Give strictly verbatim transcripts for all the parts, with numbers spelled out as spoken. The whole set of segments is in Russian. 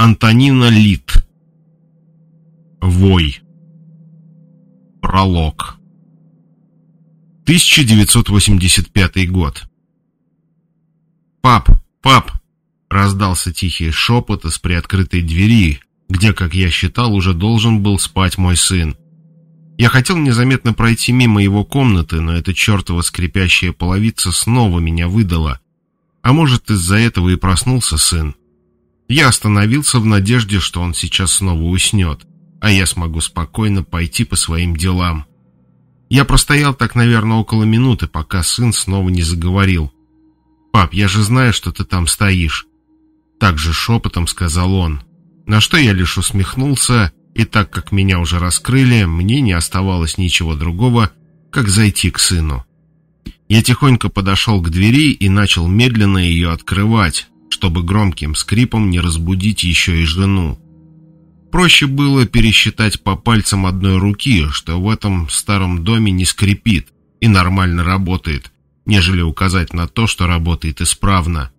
Антонина Лид. Вой. Пролог. тысяча девятьсот восемьдесят пятый год. «Пап, пап!» — раздался тихий шепот из приоткрытой двери, где, как я считал, уже должен был спать мой сын. Я хотел незаметно пройти мимо его комнаты, но эта чертова скрипящая половица снова меня выдала. А может, из-за этого и проснулся сын. Я остановился в надежде, что он сейчас снова уснет, а я смогу спокойно пойти по своим делам. Я простоял так, наверное, около минуты, пока сын снова не заговорил. «Пап, я же знаю, что ты там стоишь», — так же шепотом сказал он. На что я лишь усмехнулся, и так как меня уже раскрыли, мне не оставалось ничего другого, как зайти к сыну. Я тихонько подошел к двери и начал медленно ее открывать, чтобы громким скрипом не разбудить еще и жену. Проще было пересчитать по пальцам одной руки, что в этом старом доме не скрипит и нормально работает, нежели указать на то, что работает исправно.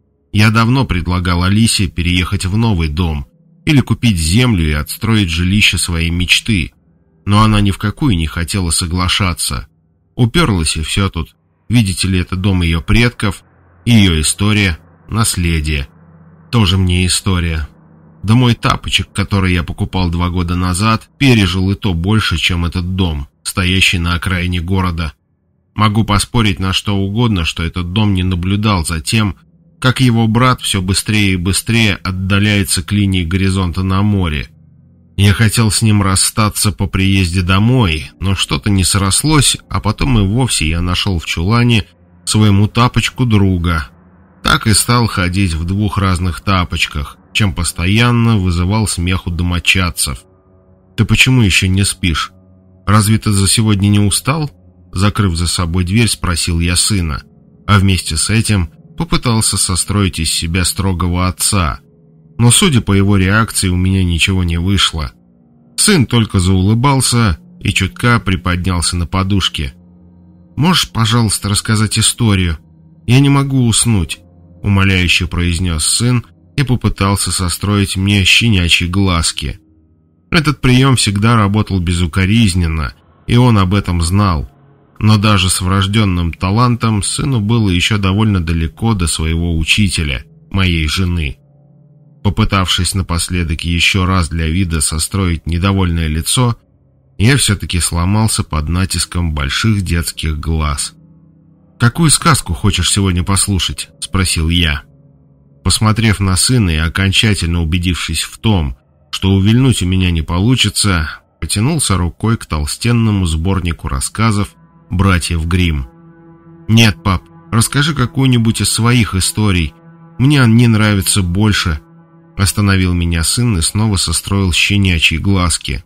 Я давно предлагал Алисе переехать в новый дом или купить землю и отстроить жилище своей мечты, но она ни в какую не хотела соглашаться. Уперлась, и все тут. Видите ли, это дом ее предков, ее история, наследие. Тоже мне история. Да мой тапочек, который я покупал два года назад, пережил и то больше, чем этот дом, стоящий на окраине города. Могу поспорить на что угодно, что этот дом не наблюдал за тем, как его брат все быстрее и быстрее отдаляется к линии горизонта на море. Я хотел с ним расстаться по приезде домой, но что-то не срослось, а потом и вовсе я нашел в чулане своему тапочку друга. Так и стал ходить в двух разных тапочках, чем постоянно вызывал смех у домочадцев. «Ты почему еще не спишь? Разве ты за сегодня не устал?» Закрыв за собой дверь, спросил я сына, а вместе с этим попытался состроить из себя строгого отца. Но, судя по его реакции, у меня ничего не вышло. Сын только заулыбался и чутка приподнялся на подушке. «Можешь, пожалуйста, рассказать историю? Я не могу уснуть», — умоляюще произнес сын и попытался состроить мне щенячьи глазки. Этот прием всегда работал безукоризненно, и он об этом знал. Но даже с врожденным талантом сыну было еще довольно далеко до своего учителя, моей жены. Попытавшись напоследок еще раз для вида состроить недовольное лицо, я все-таки сломался под натиском больших детских глаз. «Какую сказку хочешь сегодня послушать?» — спросил я. Посмотрев на сына и окончательно убедившись в том, что увильнуть у меня не получится, потянулся рукой к толстенному сборнику рассказов братьев Гримм. «Нет, пап, расскажи какую-нибудь из своих историй. Мне они нравятся больше», — остановил меня сын и снова состроил щенячьи глазки.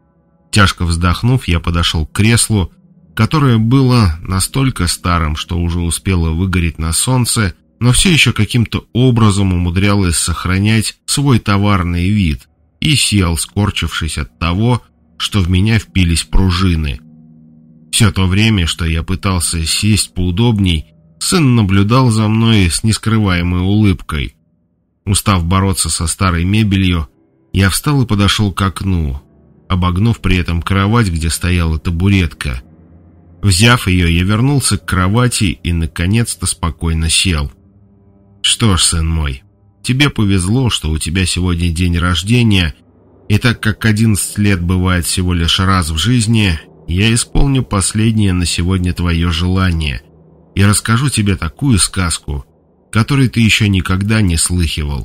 Тяжко вздохнув, я подошел к креслу, которое было настолько старым, что уже успело выгореть на солнце, но все еще каким-то образом умудрялось сохранять свой товарный вид, и сел, скорчившись от того, что в меня впились пружины. Все то время, что я пытался сесть поудобней, сын наблюдал за мной с нескрываемой улыбкой. Устав бороться со старой мебелью, я встал и подошел к окну, обогнув при этом кровать, где стояла табуретка. Взяв ее, я вернулся к кровати и, наконец-то, спокойно сел. «Что ж, сын мой, тебе повезло, что у тебя сегодня день рождения, и так как одиннадцать лет бывает всего лишь раз в жизни, я исполню последнее на сегодня твое желание и расскажу тебе такую сказку, которой ты еще никогда не слыхивал».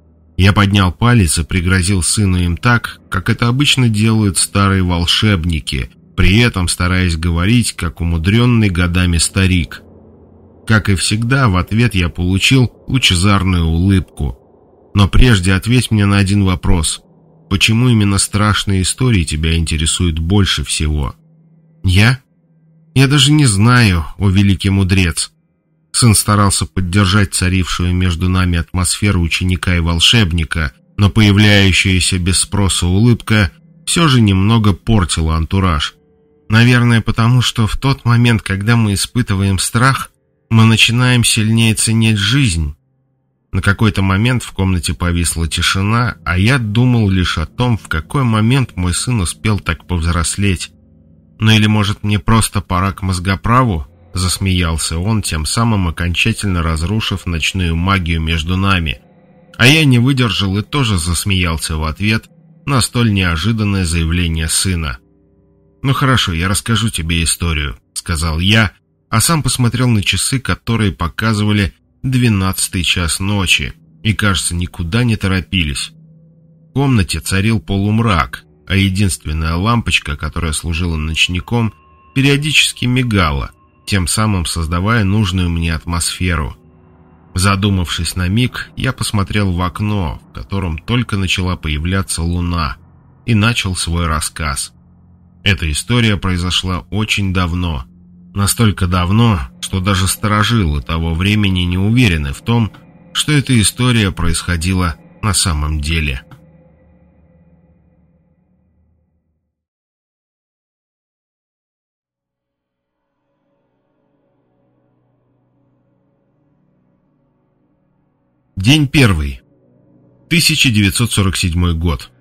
Я поднял палец и пригрозил сыну им так, как это обычно делают старые волшебники, при этом стараясь говорить, как умудренный годами старик. Как и всегда, в ответ я получил лучезарную улыбку. Но прежде ответь мне на один вопрос. Почему именно страшные истории тебя интересуют больше всего? Я? Я даже не знаю, о великий мудрец. Сын старался поддержать царившую между нами атмосферу ученика и волшебника, но появляющаяся без спроса улыбка все же немного портила антураж. Наверное, потому что в тот момент, когда мы испытываем страх, мы начинаем сильнее ценить жизнь. На какой-то момент в комнате повисла тишина, а я думал лишь о том, в какой момент мой сын успел так повзрослеть. «Ну или, может, мне просто пора к мозгоправу?» — засмеялся он, тем самым окончательно разрушив ночную магию между нами. А я не выдержал и тоже засмеялся в ответ на столь неожиданное заявление сына. «Ну хорошо, я расскажу тебе историю», — сказал я, а сам посмотрел на часы, которые показывали двенадцатый час ночи, и, кажется, никуда не торопились. В комнате царил полумрак, а единственная лампочка, которая служила ночником, периодически мигала, тем самым создавая нужную мне атмосферу. Задумавшись на миг, я посмотрел в окно, в котором только начала появляться луна, и начал свой рассказ. Эта история произошла очень давно. Настолько давно, что даже старожилы того времени не уверены в том, что эта история происходила на самом деле. День первый. тысяча девятьсот сорок седьмой год.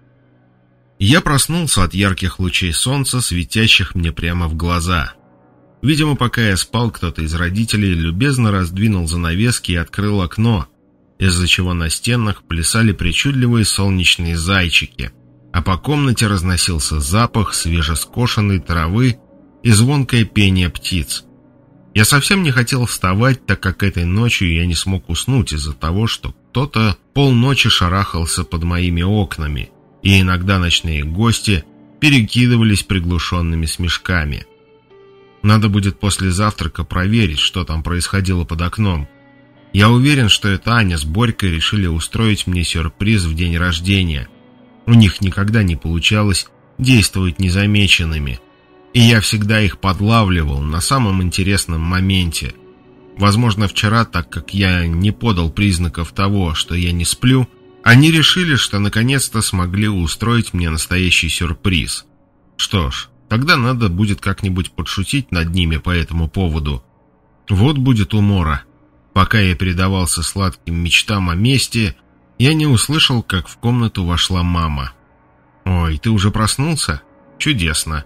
Я проснулся от ярких лучей солнца, светящих мне прямо в глаза. Видимо, пока я спал, кто-то из родителей любезно раздвинул занавески и открыл окно, из-за чего на стенах плясали причудливые солнечные зайчики, а по комнате разносился запах свежескошенной травы и звонкое пение птиц. Я совсем не хотел вставать, так как этой ночью я не смог уснуть из-за того, что кто-то полночи шарахался под моими окнами, и иногда ночные гости перекидывались приглушенными смешками. Надо будет после завтрака проверить, что там происходило под окном. Я уверен, что это Аня с Борькой решили устроить мне сюрприз в день рождения. У них никогда не получалось действовать незамеченными, и я всегда их подлавливал на самом интересном моменте. Возможно, вчера, так как я не подал признаков того, что я не сплю, они решили, что наконец-то смогли устроить мне настоящий сюрприз. Что ж, тогда надо будет как-нибудь подшутить над ними по этому поводу. Вот будет умора. Пока я предавался сладким мечтам о мести, я не услышал, как в комнату вошла мама. «Ой, ты уже проснулся? Чудесно».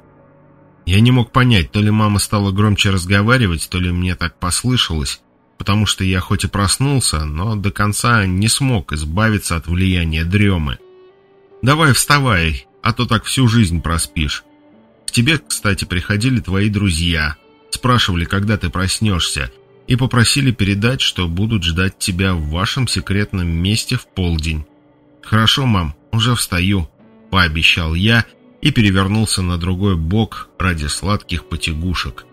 Я не мог понять, то ли мама стала громче разговаривать, то ли мне так послышалось, потому что я хоть и проснулся, но до конца не смог избавиться от влияния дремы. «Давай вставай, а то так всю жизнь проспишь. К тебе, кстати, приходили твои друзья, спрашивали, когда ты проснешься, и попросили передать, что будут ждать тебя в вашем секретном месте в полдень». «Хорошо, мам, уже встаю», — пообещал я и перевернулся на другой бок ради сладких потягушек.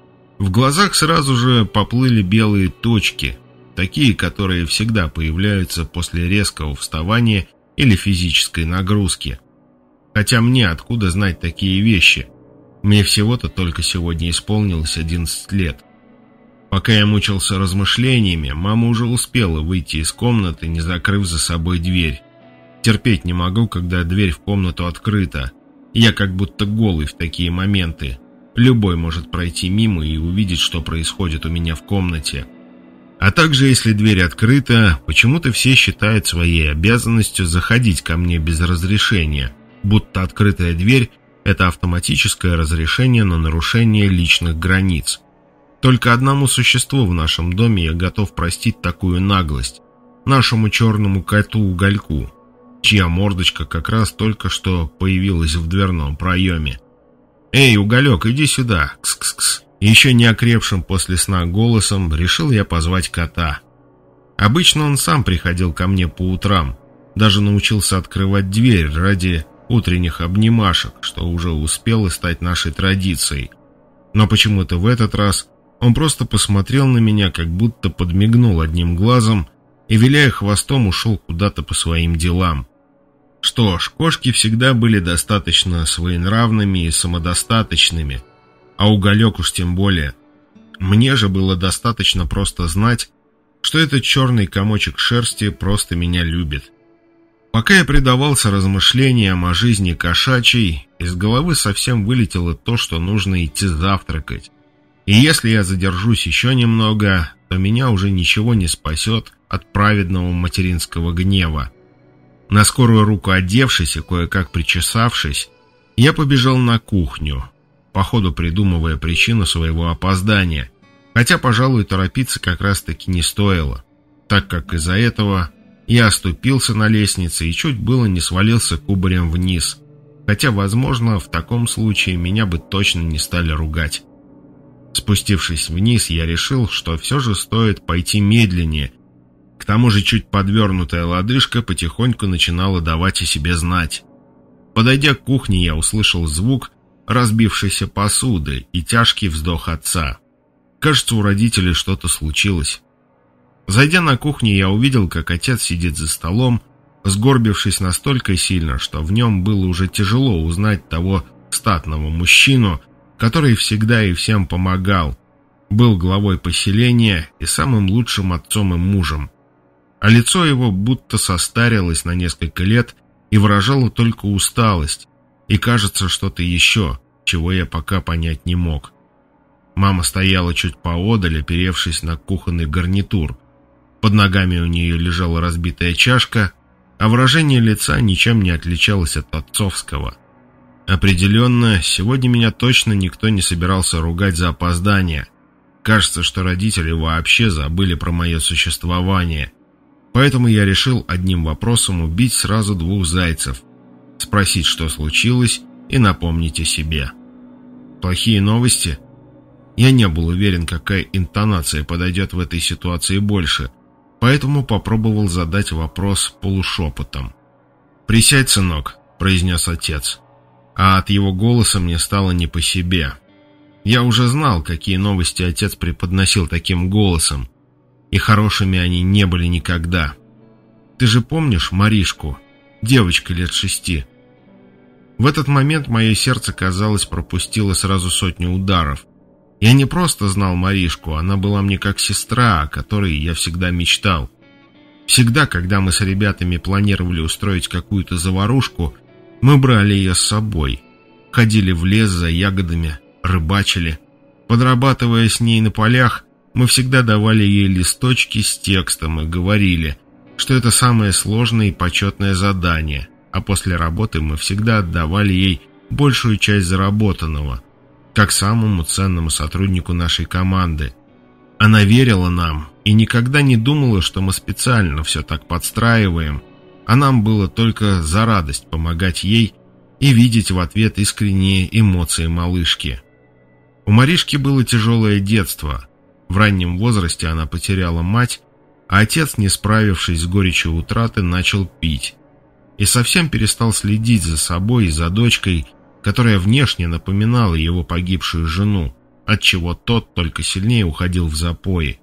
В глазах сразу же поплыли белые точки, такие, которые всегда появляются после резкого вставания или физической нагрузки. Хотя мне откуда знать такие вещи? Мне всего-то только сегодня исполнилось одиннадцать лет. Пока я мучился размышлениями, мама уже успела выйти из комнаты, не закрыв за собой дверь. Терпеть не могу, когда дверь в комнату открыта. Я как будто голый в такие моменты. Любой может пройти мимо и увидеть, что происходит у меня в комнате. А также, если дверь открыта, почему-то все считают своей обязанностью заходить ко мне без разрешения, будто открытая дверь – это автоматическое разрешение на нарушение личных границ. Только одному существу в нашем доме я готов простить такую наглость – нашему черному коту Угольку, чья мордочка как раз только что появилась в дверном проеме. «Эй, Уголек, иди сюда! Кс-кс-кс!» Еще не окрепшим после сна голосом решил я позвать кота. Обычно он сам приходил ко мне по утрам, даже научился открывать дверь ради утренних обнимашек, что уже успело стать нашей традицией. Но почему-то в этот раз он просто посмотрел на меня, как будто подмигнул одним глазом и, виляя хвостом, ушел куда-то по своим делам. Что ж, кошки всегда были достаточно своенравными и самодостаточными, а Уголек уж тем более. Мне же было достаточно просто знать, что этот черный комочек шерсти просто меня любит. Пока я предавался размышлениям о жизни кошачьей, из головы совсем вылетело то, что нужно идти завтракать. И если я задержусь еще немного, то меня уже ничего не спасет от праведного материнского гнева. На скорую руку одевшись и кое-как причесавшись, я побежал на кухню, по ходу придумывая причину своего опоздания, хотя, пожалуй, торопиться как раз-таки не стоило, так как из-за этого я оступился на лестнице и чуть было не свалился кубарем вниз, хотя, возможно, в таком случае меня бы точно не стали ругать. Спустившись вниз, я решил, что все же стоит пойти медленнее. К тому же чуть подвернутая лодыжка потихоньку начинала давать о себе знать. Подойдя к кухне, я услышал звук разбившейся посуды и тяжкий вздох отца. Кажется, у родителей что-то случилось. Зайдя на кухню, я увидел, как отец сидит за столом, сгорбившись настолько сильно, что в нем было уже тяжело узнать того статного мужчину, который всегда и всем помогал, был главой поселения и самым лучшим отцом и мужем. А лицо его будто состарилось на несколько лет и выражало только усталость, и, кажется, что-то еще, чего я пока понять не мог. Мама стояла чуть поодаль, оперевшись на кухонный гарнитур. Под ногами у нее лежала разбитая чашка, а выражение лица ничем не отличалось от отцовского. Определенно, сегодня меня точно никто не собирался ругать за опоздание. Кажется, что родители вообще забыли про мое существование. Поэтому я решил одним вопросом убить сразу двух зайцев. Спросить, что случилось, и напомнить о себе. Плохие новости? Я не был уверен, какая интонация подойдет в этой ситуации больше, поэтому попробовал задать вопрос полушепотом. «Присядь, сынок», — произнес отец. А от его голоса мне стало не по себе. Я уже знал, какие новости отец преподносил таким голосом, и хорошими они не были никогда. «Ты же помнишь Маришку, девочка лет шести?» В этот момент мое сердце, казалось, пропустило сразу сотню ударов. Я не просто знал Маришку, она была мне как сестра, о которой я всегда мечтал. Всегда, когда мы с ребятами планировали устроить какую-то заварушку, мы брали ее с собой. Ходили в лес за ягодами, рыбачили. Подрабатывая с ней на полях, мы всегда давали ей листочки с текстом и говорили, что это самое сложное и почетное задание, а после работы мы всегда отдавали ей большую часть заработанного, как самому ценному сотруднику нашей команды. Она верила нам и никогда не думала, что мы специально все так подстраиваем, а нам было только за радость помогать ей и видеть в ответ искренние эмоции малышки. У Маришки было тяжелое детство. В раннем возрасте она потеряла мать, а отец, не справившись с горечью утраты, начал пить. И совсем перестал следить за собой и за дочкой, которая внешне напоминала его погибшую жену, отчего тот только сильнее уходил в запои.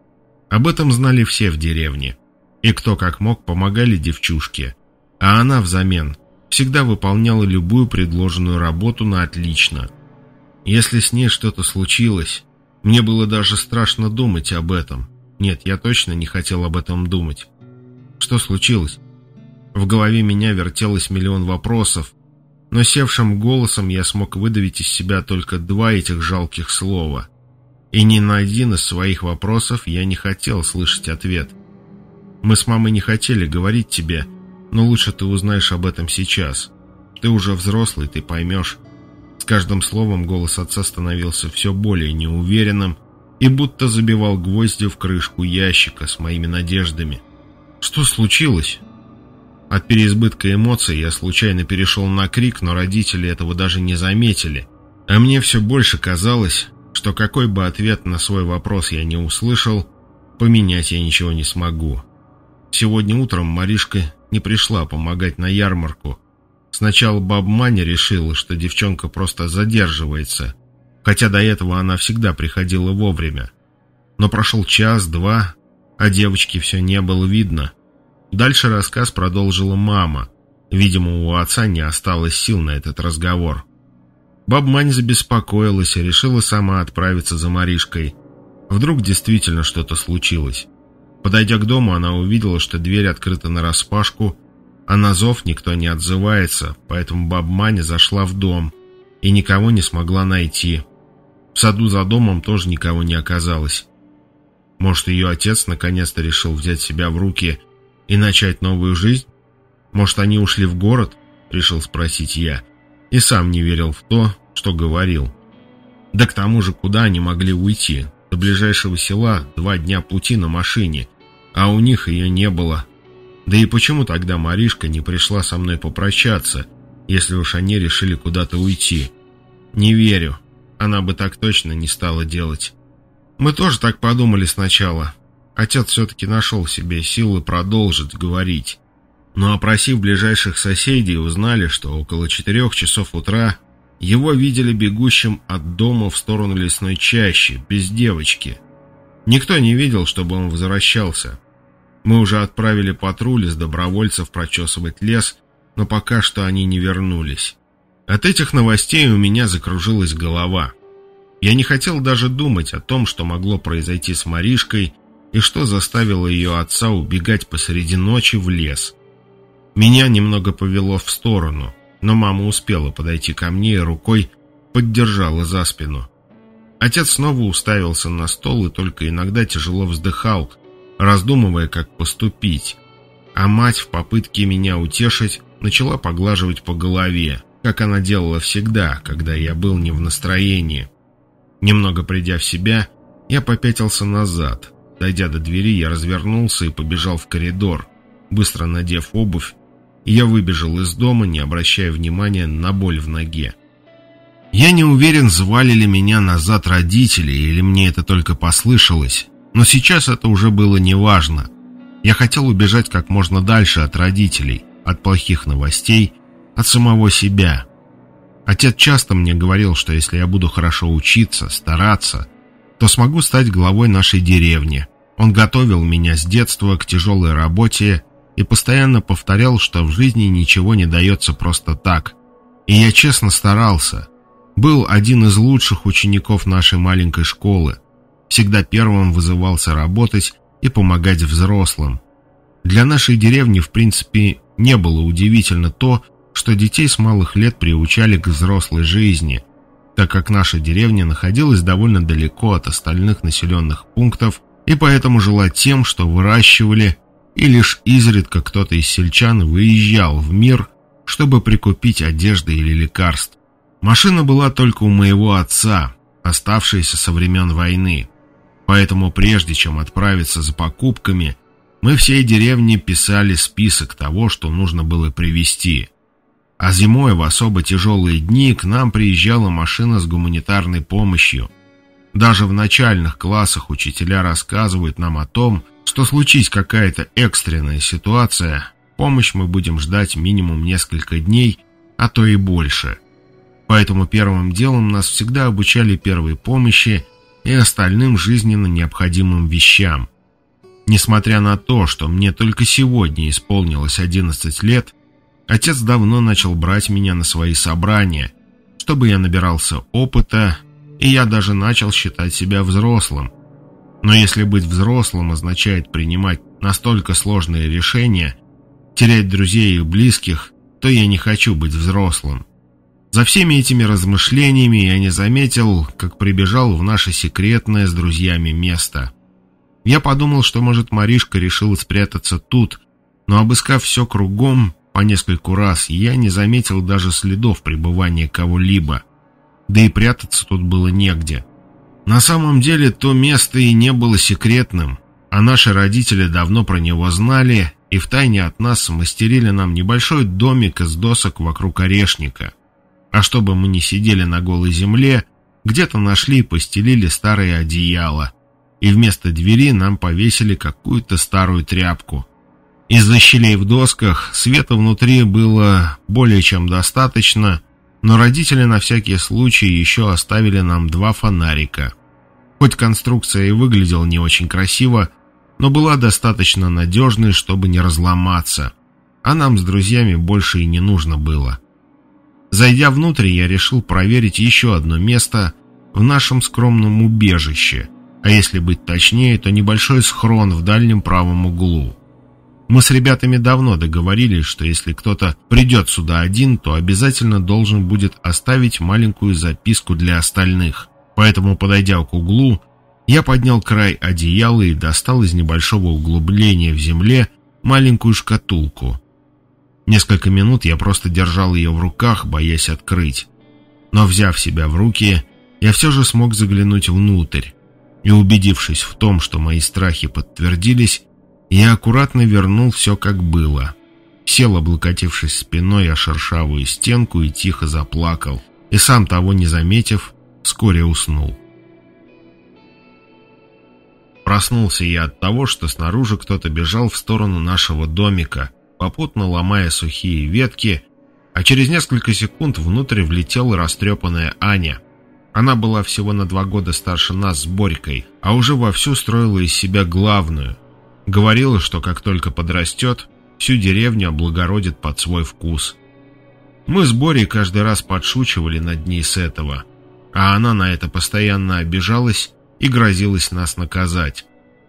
Об этом знали все в деревне, и кто как мог помогали девчушке, а она взамен всегда выполняла любую предложенную работу на отлично. Если с ней что-то случилось, мне было даже страшно думать об этом. Нет, я точно не хотел об этом думать. Что случилось? В голове меня вертелось миллион вопросов, но севшим голосом я смог выдавить из себя только два этих жалких слова. И ни на один из своих вопросов я не хотел слышать ответ. Мы с мамой не хотели говорить тебе, но лучше ты узнаешь об этом сейчас. Ты уже взрослый, ты поймешь. С каждым словом голос отца становился все более неуверенным и будто забивал гвозди в крышку ящика с моими надеждами. Что случилось? От переизбытка эмоций я случайно перешел на крик, но родители этого даже не заметили. А мне все больше казалось, что какой бы ответ на свой вопрос я не услышал, поменять я ничего не смогу. Сегодня утром Маришка не пришла помогать на ярмарку. Сначала баба Маня решила, что девчонка просто задерживается, хотя до этого она всегда приходила вовремя. Но прошел час-два, а девочки все не было видно. Дальше рассказ продолжила мама. Видимо, у отца не осталось сил на этот разговор. Баба Маня забеспокоилась и решила сама отправиться за Маришкой. Вдруг действительно что-то случилось. Подойдя к дому, она увидела, что дверь открыта нараспашку, а на зов никто не отзывается, поэтому баба Маня зашла в дом и никого не смогла найти. В саду за домом тоже никого не оказалось. Может, ее отец наконец-то решил взять себя в руки и начать новую жизнь? Может, они ушли в город? Решил спросить я. И сам не верил в то, что говорил. Да к тому же, куда они могли уйти? До ближайшего села два дня пути на машине, а у них ее не было. Да и почему тогда Маришка не пришла со мной попрощаться, если уж они решили куда-то уйти? Не верю. Она бы так точно не стала делать. Мы тоже так подумали сначала. Отец все-таки нашел в себе силы продолжить говорить. Но опросив ближайших соседей, узнали, что около четырех часов утра его видели бегущим от дома в сторону лесной чащи, без девочки. Никто не видел, чтобы он возвращался. Мы уже отправили патруль из добровольцев прочесывать лес, но пока что они не вернулись. От этих новостей у меня закружилась голова. Я не хотел даже думать о том, что могло произойти с Маришкой и что заставило ее отца убегать посреди ночи в лес. Меня немного повело в сторону, но мама успела подойти ко мне и рукой поддержала за спину. Отец снова уставился на стол и только иногда тяжело вздыхал, раздумывая, как поступить. А мать в попытке меня утешить начала поглаживать по голове, как она делала всегда, когда я был не в настроении. Немного придя в себя, я попятился назад. Дойдя до двери, я развернулся и побежал в коридор. Быстро надев обувь, я выбежал из дома, не обращая внимания на боль в ноге. Я не уверен, звали ли меня назад родители, или мне это только послышалось, но сейчас это уже было неважно. Я хотел убежать как можно дальше от родителей, от плохих новостей, от самого себя. Отец часто мне говорил, что если я буду хорошо учиться, стараться, то смогу стать главой нашей деревни. Он готовил меня с детства к тяжелой работе и постоянно повторял, что в жизни ничего не дается просто так. И я честно старался. Был один из лучших учеников нашей маленькой школы. Всегда первым вызывался работать и помогать взрослым. Для нашей деревни, в принципе, не было удивительно то, что детей с малых лет приучали к взрослой жизни, так как наша деревня находилась довольно далеко от остальных населенных пунктов и поэтому жила тем, что выращивали, и лишь изредка кто-то из сельчан выезжал в мир, чтобы прикупить одежды или лекарств. Машина была только у моего отца, оставшаяся со времен войны. Поэтому прежде чем отправиться за покупками, мы всей деревне писали список того, что нужно было привезти. А зимой в особо тяжелые дни к нам приезжала машина с гуманитарной помощью. Даже в начальных классах учителя рассказывают нам о том, что случись какая-то экстренная ситуация, помощь мы будем ждать минимум несколько дней, а то и больше. Поэтому первым делом нас всегда обучали первой помощи и остальным жизненно необходимым вещам. Несмотря на то, что мне только сегодня исполнилось одиннадцать лет, отец давно начал брать меня на свои собрания, чтобы я набирался опыта, и я даже начал считать себя взрослым. Но если быть взрослым означает принимать настолько сложные решения, терять друзей и близких, то я не хочу быть взрослым. За всеми этими размышлениями я не заметил, как прибежал в наше секретное с друзьями место. Я подумал, что, может, Маришка решила спрятаться тут, но, обыскав все кругом по нескольку раз, я не заметил даже следов пребывания кого-либо. Да и прятаться тут было негде. На самом деле, то место и не было секретным, а наши родители давно про него знали и втайне от нас смастерили нам небольшой домик из досок вокруг орешника. А чтобы мы не сидели на голой земле, где-то нашли и постелили старое одеяло, и вместо двери нам повесили какую-то старую тряпку. Из-за щелей в досках света внутри было более чем достаточно, но родители на всякий случай еще оставили нам два фонарика. Хоть конструкция и выглядела не очень красиво, но была достаточно надежной, чтобы не разломаться, а нам с друзьями больше и не нужно было. Зайдя внутрь, я решил проверить еще одно место в нашем скромном убежище, а если быть точнее, то небольшой схрон в дальнем правом углу. Мы с ребятами давно договорились, что если кто-то придет сюда один, то обязательно должен будет оставить маленькую записку для остальных. Поэтому, подойдя к углу, Я поднял край одеяла и достал из небольшого углубления в земле маленькую шкатулку. Несколько минут я просто держал ее в руках, боясь открыть. Но, взяв себя в руки, я все же смог заглянуть внутрь. И, убедившись в том, что мои страхи подтвердились, я аккуратно вернул все как было. Сел, облокотившись спиной о шершавую стенку, и тихо заплакал. И сам того не заметив, вскоре уснул. Проснулся я от того, что снаружи кто-то бежал в сторону нашего домика, попутно ломая сухие ветки, а через несколько секунд внутрь влетела растрепанная Аня. Она была всего на два года старше нас с Борькой, а уже вовсю строила из себя главную. Говорила, что как только подрастет, всю деревню облагородит под свой вкус. Мы с Борей каждый раз подшучивали над ней с этого, а она на это постоянно обижалась и грозилась нас наказать.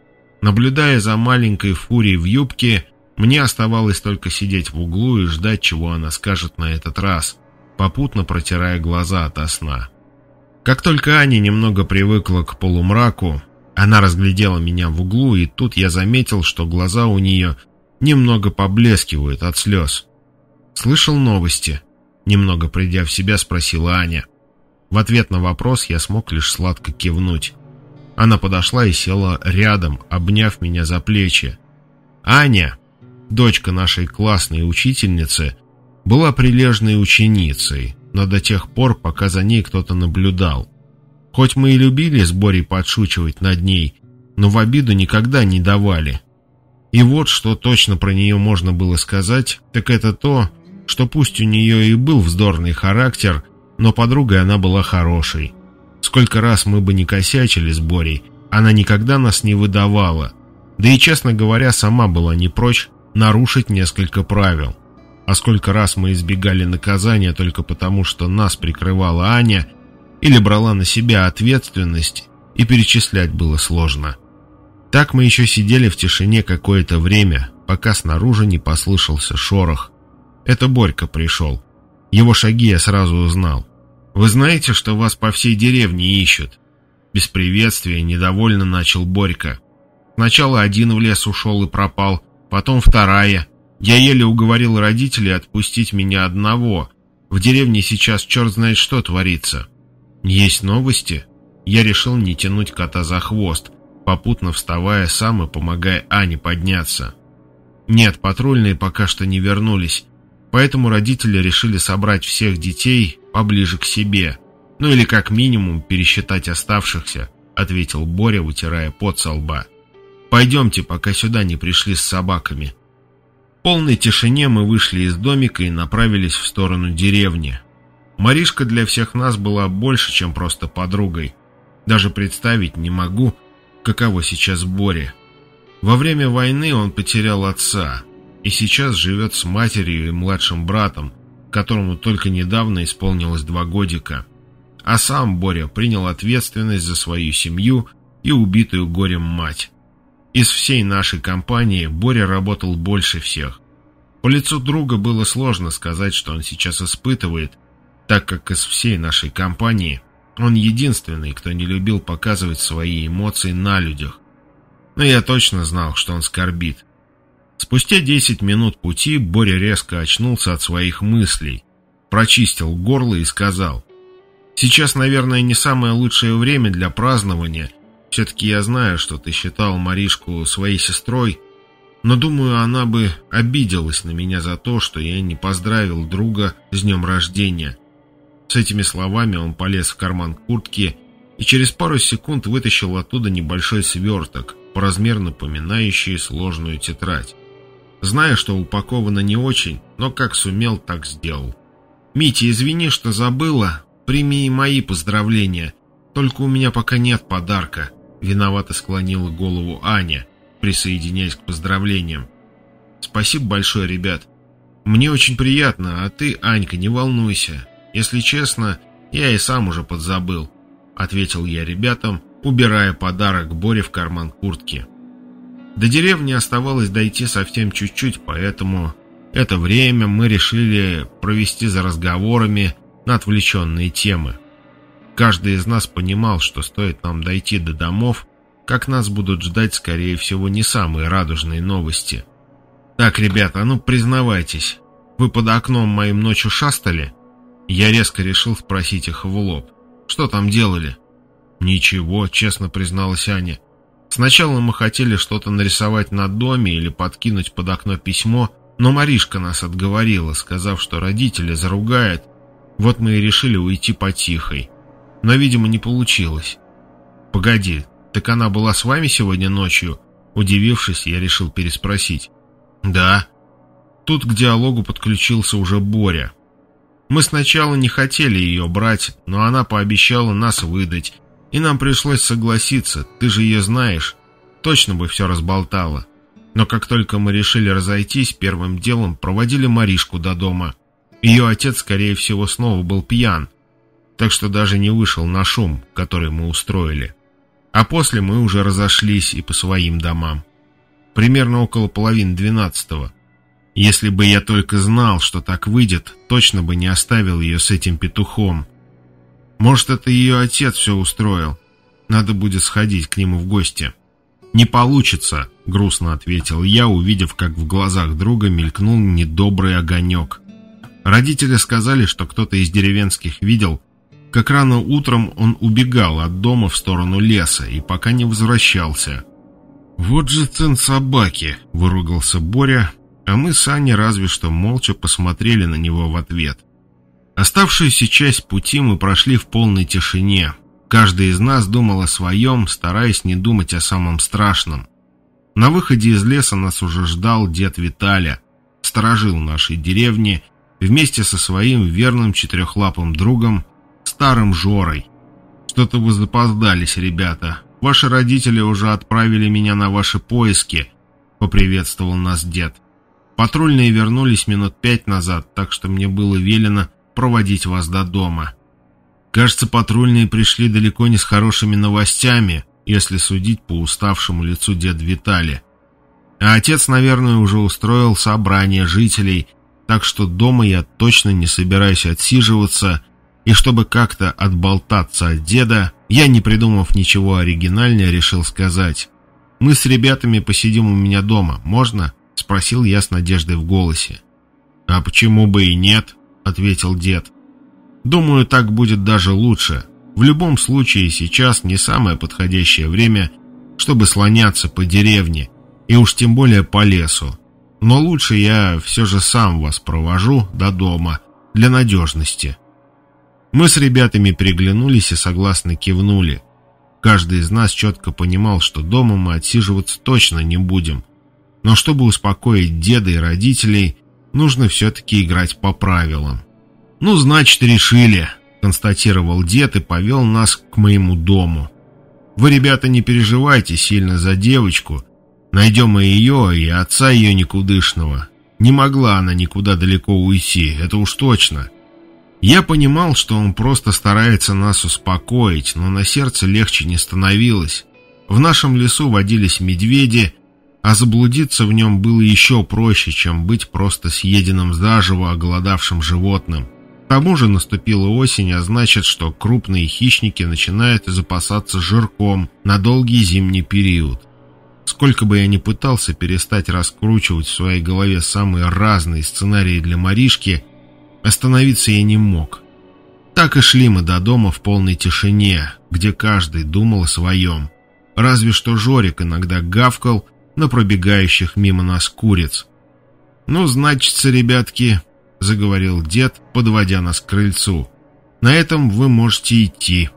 Наблюдая за маленькой фурией в юбке, мне оставалось только сидеть в углу и ждать, чего она скажет на этот раз, попутно протирая глаза ото сна. Как только Аня немного привыкла к полумраку, она разглядела меня в углу, и тут я заметил, что глаза у нее немного поблескивают от слез. «Слышал новости?» — немного придя в себя, спросила Аня. В ответ на вопрос я смог лишь сладко кивнуть. Она подошла и села рядом, обняв меня за плечи. Аня, дочка нашей классной учительницы, была прилежной ученицей, но до тех пор, пока за ней кто-то наблюдал. Хоть мы и любили с Борей подшучивать над ней, но в обиду никогда не давали. И вот что точно про нее можно было сказать, так это то, что пусть у нее и был вздорный характер, но подругой она была хорошей. Сколько раз мы бы не косячили с Борей, она никогда нас не выдавала. Да и, честно говоря, сама была не прочь нарушить несколько правил. А сколько раз мы избегали наказания только потому, что нас прикрывала Аня или брала на себя ответственность, и перечислять было сложно. Так мы еще сидели в тишине какое-то время, пока снаружи не послышался шорох. Это Борька пришел. Его шаги я сразу узнал. «Вы знаете, что вас по всей деревне ищут?» Без приветствия недовольно начал Борька. Сначала один в лес ушел и пропал, потом вторая. Я еле уговорил родителей отпустить меня одного. В деревне сейчас черт знает что творится. Есть новости? Я решил не тянуть кота за хвост, попутно вставая сам и помогая Ане подняться. Нет, патрульные пока что не вернулись, поэтому родители решили собрать всех детей поближе к себе, ну или как минимум пересчитать оставшихся, ответил Боря, вытирая пот со лба. Пойдемте, пока сюда не пришли с собаками. В полной тишине мы вышли из домика и направились в сторону деревни. Маришка для всех нас была больше, чем просто подругой. Даже представить не могу, каково сейчас Боре. Во время войны он потерял отца и сейчас живет с матерью и младшим братом, которому только недавно исполнилось два годика. А сам Боря принял ответственность за свою семью и убитую горем мать. Из всей нашей компании Боря работал больше всех. По лицу друга было сложно сказать, что он сейчас испытывает, так как из всей нашей компании он единственный, кто не любил показывать свои эмоции на людях. Но я точно знал, что он скорбит. Спустя десять минут пути Боря резко очнулся от своих мыслей, прочистил горло и сказал: «Сейчас, наверное, не самое лучшее время для празднования. Все-таки я знаю, что ты считал Маришку своей сестрой, но думаю, она бы обиделась на меня за то, что я не поздравил друга с днем рождения». С этими словами он полез в карман куртки и через пару секунд вытащил оттуда небольшой сверток, по размеру напоминающий сложную тетрадь. Зная, что упаковано не очень, но как сумел, так сделал. «Митя, извини, что забыла. Прими и мои поздравления. Только у меня пока нет подарка», — виновато склонила голову Аня, присоединяясь к поздравлениям. «Спасибо большое, ребят. Мне очень приятно, а ты, Анька, не волнуйся. Если честно, я и сам уже подзабыл», — ответил я ребятам, убирая подарок Боре в карман куртки. До деревни оставалось дойти совсем чуть-чуть, поэтому это время мы решили провести за разговорами на отвлеченные темы. Каждый из нас понимал, что стоит нам дойти до домов, как нас будут ждать, скорее всего, не самые радужные новости. «Так, ребята, а ну признавайтесь, вы под окном моим ночью шастали?» Я резко решил спросить их в лоб. «Что там делали?» «Ничего», — честно призналась Аня. «Сначала мы хотели что-то нарисовать на доме или подкинуть под окно письмо, но Маришка нас отговорила, сказав, что родители заругают. Вот мы и решили уйти потихой. Но, видимо, не получилось». «Погоди, так она была с вами сегодня ночью?» Удивившись, я решил переспросить. «Да». Тут к диалогу подключился уже Боря. «Мы сначала не хотели ее брать, но она пообещала нас выдать, и нам пришлось согласиться, ты же ее знаешь. Точно бы все разболтала. Но как только мы решили разойтись, первым делом проводили Маришку до дома. Ее отец, скорее всего, снова был пьян, так что даже не вышел на шум, который мы устроили. А после мы уже разошлись и по своим домам. Примерно около половины двенадцатого. Если бы я только знал, что так выйдет, точно бы не оставил ее с этим петухом. Может, это ее отец все устроил. Надо будет сходить к нему в гости». «Не получится», — грустно ответил я, увидев, как в глазах друга мелькнул недобрый огонек. Родители сказали, что кто-то из деревенских видел, как рано утром он убегал от дома в сторону леса и пока не возвращался. «Вот же цен собаки», — выругался Боря, а мы с Аней разве что молча посмотрели на него в ответ. Оставшуюся часть пути мы прошли в полной тишине. Каждый из нас думал о своем, стараясь не думать о самом страшном. На выходе из леса нас уже ждал дед Виталя, сторожил нашей деревни, вместе со своим верным четырехлапым другом, старым Жорой. «Что-то вы запоздались, ребята. Ваши родители уже отправили меня на ваши поиски», — поприветствовал нас дед. «Патрульные вернулись минут пять назад, так что мне было велено проводить вас до дома. Кажется, патрульные пришли далеко не с хорошими новостями, если судить по уставшему лицу деда Витали. А отец, наверное, уже устроил собрание жителей, так что дома я точно не собираюсь отсиживаться, и чтобы как-то отболтаться от деда, я, не придумав ничего оригинальнее, решил сказать: «Мы с ребятами посидим у меня дома, можно?» — спросил я с надеждой в голосе. «А почему бы и нет?» — ответил дед. «Думаю, так будет даже лучше. В любом случае, сейчас не самое подходящее время, чтобы слоняться по деревне, и уж тем более по лесу. Но лучше я все же сам вас провожу до дома, для надежности». Мы с ребятами переглянулись и согласно кивнули. Каждый из нас четко понимал, что дома мы отсиживаться точно не будем. Но чтобы успокоить деда и родителей, нужно все-таки играть по правилам. «Ну, значит, решили», — констатировал дед и повел нас к моему дому. «Вы, ребята, не переживайте сильно за девочку. Найдем и ее, и отца ее никудышного. Не могла она никуда далеко уйти, это уж точно». Я понимал, что он просто старается нас успокоить, но на сердце легче не становилось. В нашем лесу водились медведи, а заблудиться в нем было еще проще, чем быть просто съеденным заживо оголодавшим животным. К тому же наступила осень, а значит, что крупные хищники начинают запасаться жирком на долгий зимний период. Сколько бы я ни пытался перестать раскручивать в своей голове самые разные сценарии для Маришки, остановиться я не мог. Так и шли мы до дома в полной тишине, где каждый думал о своем. Разве что Жорик иногда гавкал на пробегающих мимо нас куриц. «Ну, значится, ребятки», — заговорил дед, подводя нас к крыльцу, — «на этом вы можете идти».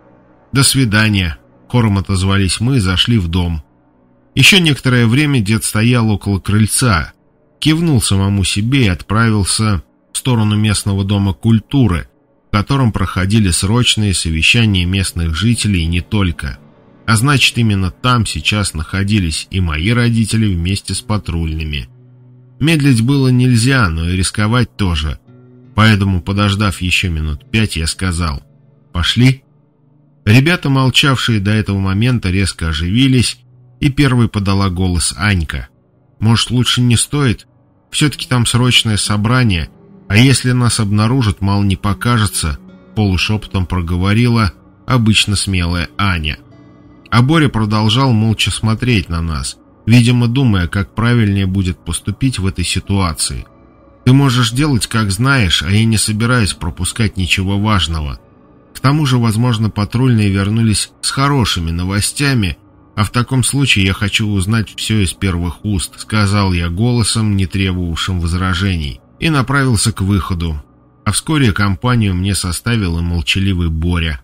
«До свидания», — хором отозвались мы и зашли в дом. Еще некоторое время дед стоял около крыльца, кивнул самому себе и отправился в сторону местного дома культуры, в котором проходили срочные совещания местных жителей и не только. А значит, именно там сейчас находились и мои родители вместе с патрульными. Медлить было нельзя, но и рисковать тоже. Поэтому, подождав еще минут пять, я сказал: «Пошли». Ребята, молчавшие до этого момента, резко оживились, и первой подала голос Анька. «Может, лучше не стоит? Все-таки там срочное собрание, а если нас обнаружат, мало не покажется», — полушепотом проговорила обычно смелая Аня. А Боря продолжал молча смотреть на нас, видимо, думая, как правильнее будет поступить в этой ситуации. «Ты можешь делать, как знаешь, а я не собираюсь пропускать ничего важного. К тому же, возможно, патрульные вернулись с хорошими новостями, а в таком случае я хочу узнать все из первых уст», — сказал я голосом, не требовавшим возражений, и направился к выходу. А вскоре компанию мне составил и молчаливый Боря.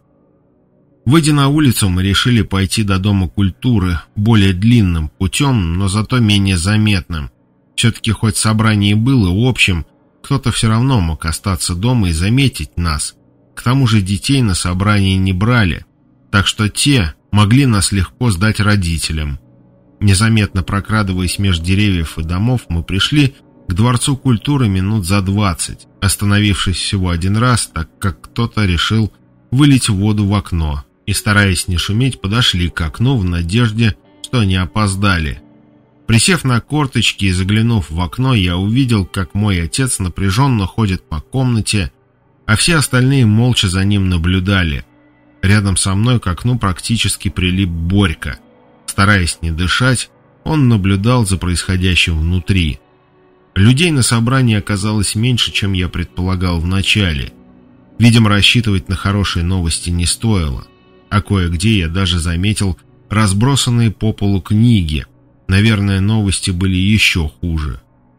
Выйдя на улицу, мы решили пойти до Дома культуры более длинным путем, но зато менее заметным. Все-таки хоть собрание и было общим, кто-то все равно мог остаться дома и заметить нас. К тому же детей на собрании не брали, так что те могли нас легко сдать родителям. Незаметно прокрадываясь между деревьев и домов, мы пришли к Дворцу культуры минут за двадцать, остановившись всего один раз, так как кто-то решил вылить воду в окно, и, стараясь не шуметь, подошли к окну в надежде, что они опоздали. Присев на корточки и заглянув в окно, я увидел, как мой отец напряженно ходит по комнате, а все остальные молча за ним наблюдали. Рядом со мной к окну практически прилип Борька. Стараясь не дышать, он наблюдал за происходящим внутри. Людей на собрании оказалось меньше, чем я предполагал вначале. Видимо, рассчитывать на хорошие новости не стоило. А кое-где я даже заметил разбросанные по полу книги. Наверное, новости были еще хуже.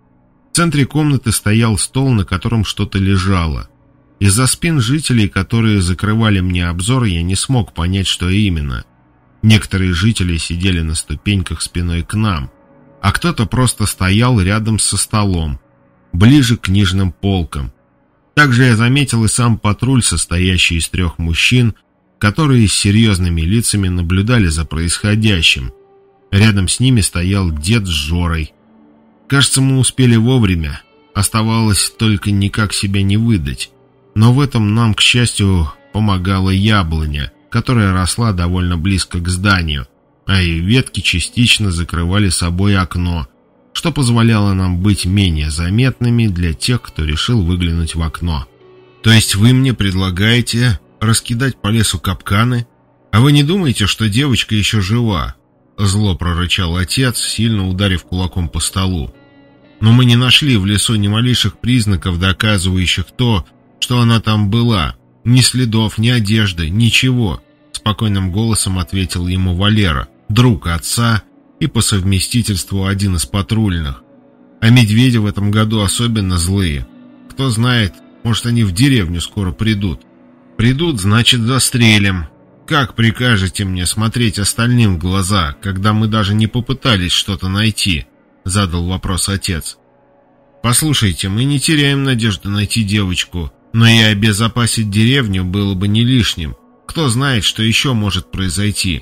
В центре комнаты стоял стол, на котором что-то лежало. Из-за спин жителей, которые закрывали мне обзор, я не смог понять, что именно. Некоторые жители сидели на ступеньках спиной к нам, а кто-то просто стоял рядом со столом, ближе к книжным полкам. Также я заметил и сам патруль, состоящий из трех мужчин, которые с серьезными лицами наблюдали за происходящим. Рядом с ними стоял дед с Жорой. Кажется, мы успели вовремя. Оставалось только никак себя не выдать. Но в этом нам, к счастью, помогала яблоня, которая росла довольно близко к зданию, а ее ветки частично закрывали собой окно, что позволяло нам быть менее заметными для тех, кто решил выглянуть в окно. «То есть вы мне предлагаете раскидать по лесу капканы? А вы не думаете, что девочка еще жива?» Зло прорычал отец, сильно ударив кулаком по столу. «Но мы не нашли в лесу ни малейших признаков, доказывающих то, что она там была. Ни следов, ни одежды, ничего», — спокойным голосом ответил ему Валера, друг отца и по совместительству один из патрульных. «А медведи в этом году особенно злые. Кто знает, может, они в деревню скоро придут. Придут, значит, застрелим. Как прикажете мне смотреть остальным в глаза, когда мы даже не попытались что-то найти?» — задал вопрос отец. «Послушайте, мы не теряем надежды найти девочку, но и обезопасить деревню было бы не лишним. Кто знает, что еще может произойти».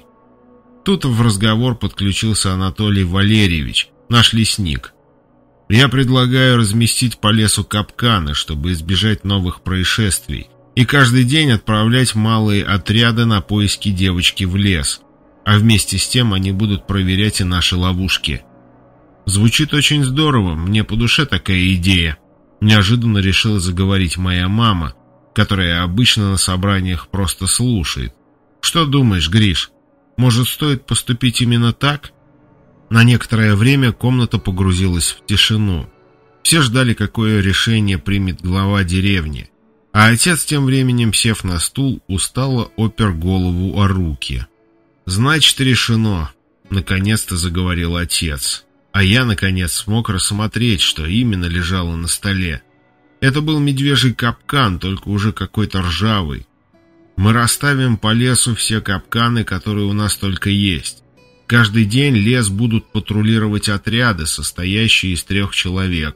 Тут в разговор подключился Анатолий Валерьевич, наш лесник. «Я предлагаю разместить по лесу капканы, чтобы избежать новых происшествий, и каждый день отправлять малые отряды на поиски девочки в лес, а вместе с тем они будут проверять и наши ловушки». «Звучит очень здорово, мне по душе такая идея», — неожиданно решила заговорить моя мама, которая обычно на собраниях просто слушает. «Что думаешь, Гриш, может, стоит поступить именно так?» На некоторое время комната погрузилась в тишину. Все ждали, какое решение примет глава деревни. А отец, тем временем, сев на стул, устало опер голову о руки. «Значит, решено», — наконец-то заговорил отец. А я, наконец, смог рассмотреть, что именно лежало на столе. Это был медвежий капкан, только уже какой-то ржавый. Мы расставим по лесу все капканы, которые у нас только есть. Каждый день лес будут патрулировать отряды, состоящие из трех человек.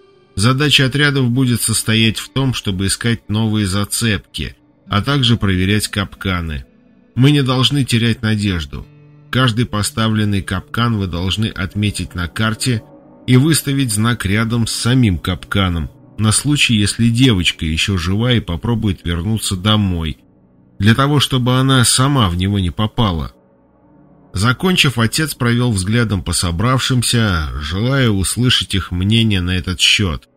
Задача отрядов будет состоять в том, чтобы искать новые зацепки, а также проверять капканы. Мы не должны терять надежду. Каждый поставленный капкан вы должны отметить на карте и выставить знак рядом с самим капканом, на случай, если девочка еще жива и попробует вернуться домой, для того, чтобы она сама в него не попала. Закончив, отец провел взглядом по собравшимся, желая услышать их мнение на этот счет.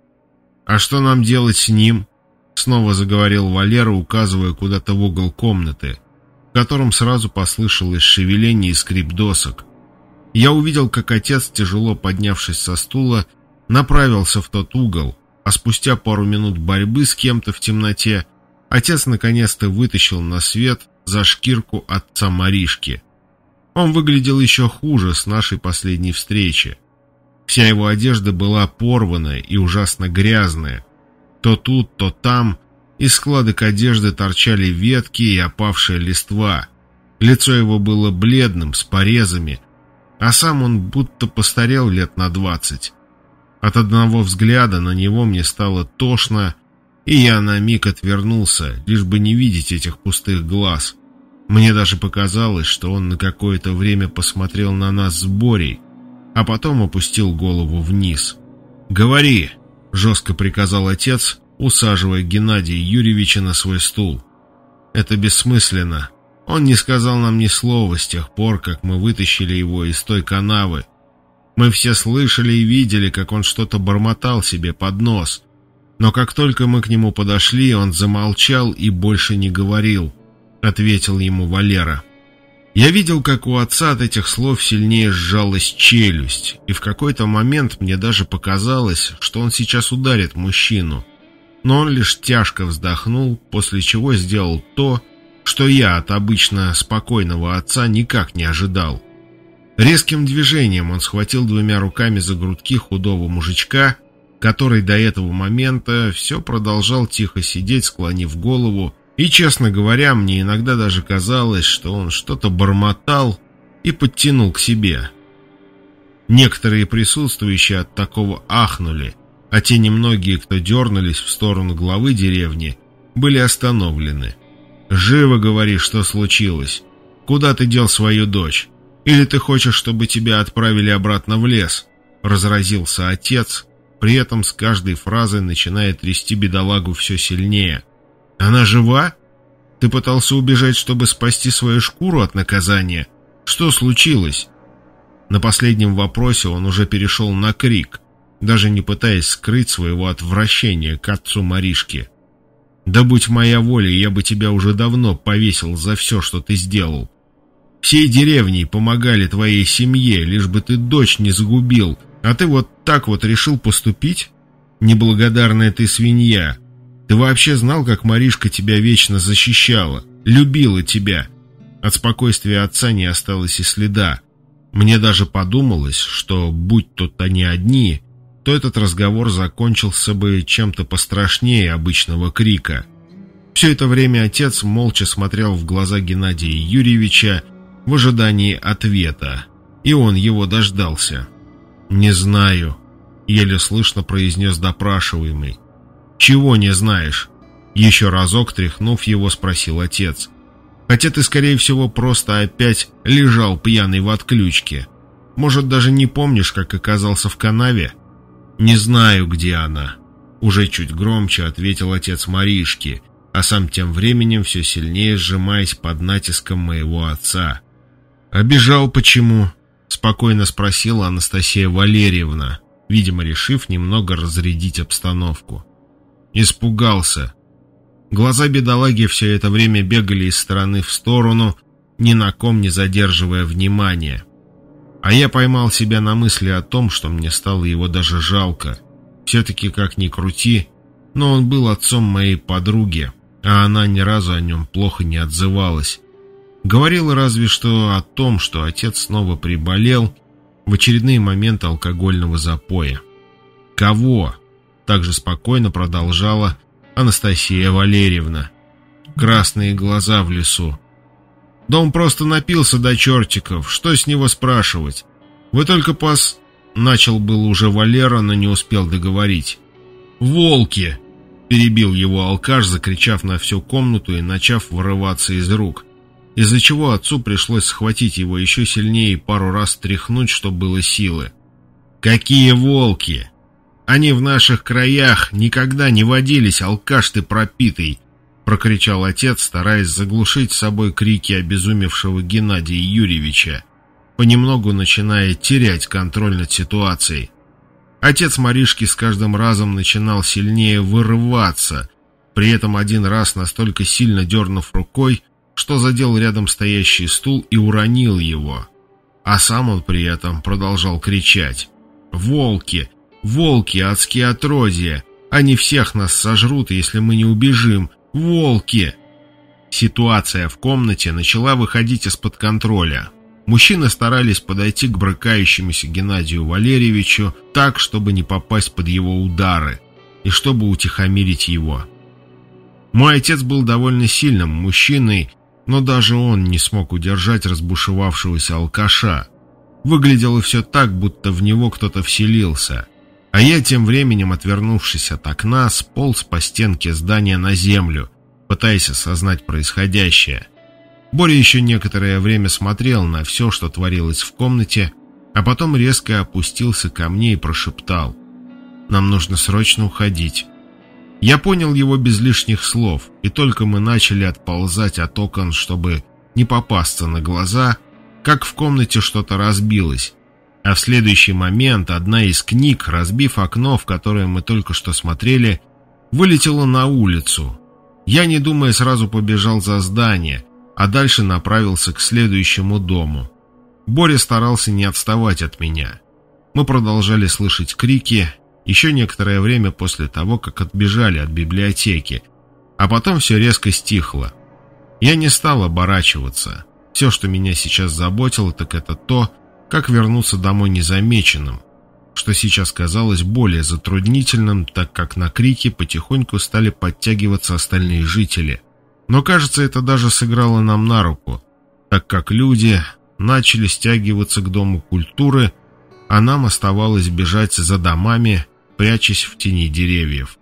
«А что нам делать с ним?» — снова заговорил Валера, указывая куда-то в угол комнаты. в котором сразу послышалось шевеление и скрип досок. Я увидел, как отец, тяжело поднявшись со стула, направился в тот угол, а спустя пару минут борьбы с кем-то в темноте отец наконец-то вытащил на свет за шкирку отца Маришки. Он выглядел еще хуже с нашей последней встречи. Вся его одежда была порванная и ужасно грязная. То тут, то там из складок одежды торчали ветки и опавшая листва. Лицо его было бледным, с порезами, а сам он будто постарел лет на двадцать. От одного взгляда на него мне стало тошно, и я на миг отвернулся, лишь бы не видеть этих пустых глаз. Мне даже показалось, что он на какое-то время посмотрел на нас с Борей, а потом опустил голову вниз. «Говори!» — жестко приказал отец, усаживая Геннадия Юрьевича на свой стул. «Это бессмысленно. Он не сказал нам ни слова с тех пор, как мы вытащили его из той канавы. Мы все слышали и видели, как он что-то бормотал себе под нос. Но как только мы к нему подошли, он замолчал и больше не говорил», — ответил ему Валера. Я видел, как у отца от этих слов сильнее сжалась челюсть, и в какой-то момент мне даже показалось, что он сейчас ударит мужчину. Но он лишь тяжко вздохнул, после чего сделал то, что я от обычно спокойного отца никак не ожидал. Резким движением он схватил двумя руками за грудки худого мужичка, который до этого момента все продолжал тихо сидеть, склонив голову, и, честно говоря, мне иногда даже казалось, что он что-то бормотал и подтянул к себе. Некоторые присутствующие от такого ахнули, а те немногие, кто дернулись в сторону главы деревни, были остановлены. «Живо говори, что случилось. Куда ты дел свою дочь? Или ты хочешь, чтобы тебя отправили обратно в лес?» — разразился отец, при этом с каждой фразой начиная трясти бедолагу все сильнее. «Она жива? Ты пытался убежать, чтобы спасти свою шкуру от наказания? Что случилось?» На последнем вопросе он уже перешел на крик, даже не пытаясь скрыть своего отвращения к отцу Маришки. «Да будь моя воля, я бы тебя уже давно повесил за все, что ты сделал. Всей деревней помогали твоей семье, лишь бы ты дочь не загубил, а ты вот так вот решил поступить? Неблагодарная ты свинья. Ты вообще знал, как Маришка тебя вечно защищала, любила тебя?» От спокойствия отца не осталось и следа. Мне даже подумалось, что, будь тут они одни, то этот разговор закончился бы чем-то пострашнее обычного крика. Все это время отец молча смотрел в глаза Геннадия Юрьевича в ожидании ответа, и он его дождался. «Не знаю», — еле слышно произнес допрашиваемый. «Чего не знаешь?» — еще разок тряхнув его, спросил отец. «Хотя ты, скорее всего, просто опять лежал пьяный в отключке. Может, даже не помнишь, как оказался в канаве?» «Не знаю, где она», — уже чуть громче ответил отец Маришки, а сам тем временем все сильнее сжимаясь под натиском моего отца. «Обижал почему?» — спокойно спросила Анастасия Валерьевна, видимо, решив немного разрядить обстановку. «Испугался». Глаза бедолаги все это время бегали из стороны в сторону, ни на ком не задерживая внимания. А я поймал себя на мысли о том, что мне стало его даже жалко. Все-таки, как ни крути, но он был отцом моей подруги, а она ни разу о нем плохо не отзывалась. Говорила разве что о том, что отец снова приболел в очередные моменты алкогольного запоя. «Кого?» — также спокойно продолжала Анастасия Валерьевна. «Красные глаза в лесу. Да он просто напился до чертиков, что с него спрашивать? Вы только пос...» Начал был уже Валера, но не успел договорить. «Волки!» — перебил его алкаш, закричав на всю комнату и начав вырываться из рук, из-за чего отцу пришлось схватить его еще сильнее и пару раз тряхнуть, что было силы. «Какие волки? Они в наших краях никогда не водились, алкаш ты пропитый!» — прокричал отец, стараясь заглушить собой крики обезумевшего Геннадия Юрьевича, понемногу начиная терять контроль над ситуацией. Отец Маришки с каждым разом начинал сильнее вырываться, при этом один раз настолько сильно дернув рукой, что задел рядом стоящий стул и уронил его. А сам он при этом продолжал кричать: «Волки! Волки, адские отродья! Они всех нас сожрут, если мы не убежим! Волки!» Ситуация в комнате начала выходить из-под контроля. Мужчины старались подойти к брыкающемуся Геннадию Валерьевичу так, чтобы не попасть под его удары, и чтобы утихомирить его. Мой отец был довольно сильным мужчиной, но даже он не смог удержать разбушевавшегося алкаша. Выглядело все так, будто в него кто-то вселился. А я тем временем, отвернувшись от окна, сполз по стенке здания на землю, пытаясь осознать происходящее. Боря еще некоторое время смотрел на все, что творилось в комнате, а потом резко опустился ко мне и прошептал: «Нам нужно срочно уходить». Я понял его без лишних слов, и только мы начали отползать от окон, чтобы не попасться на глаза, как в комнате что-то разбилось, а в следующий момент одна из книг, разбив окно, в которое мы только что смотрели, вылетела на улицу. Я, не думая, сразу побежал за здание, а дальше направился к следующему дому. Боря старался не отставать от меня. Мы продолжали слышать крики еще некоторое время после того, как отбежали от библиотеки, а потом все резко стихло. Я не стал оборачиваться. Все, что меня сейчас заботило, так это то, как вернуться домой незамеченным, что сейчас казалось более затруднительным, так как на крики потихоньку стали подтягиваться остальные жители. Но, кажется, это даже сыграло нам на руку, так как люди начали стягиваться к Дому культуры, а нам оставалось бежать за домами, прячась в тени деревьев.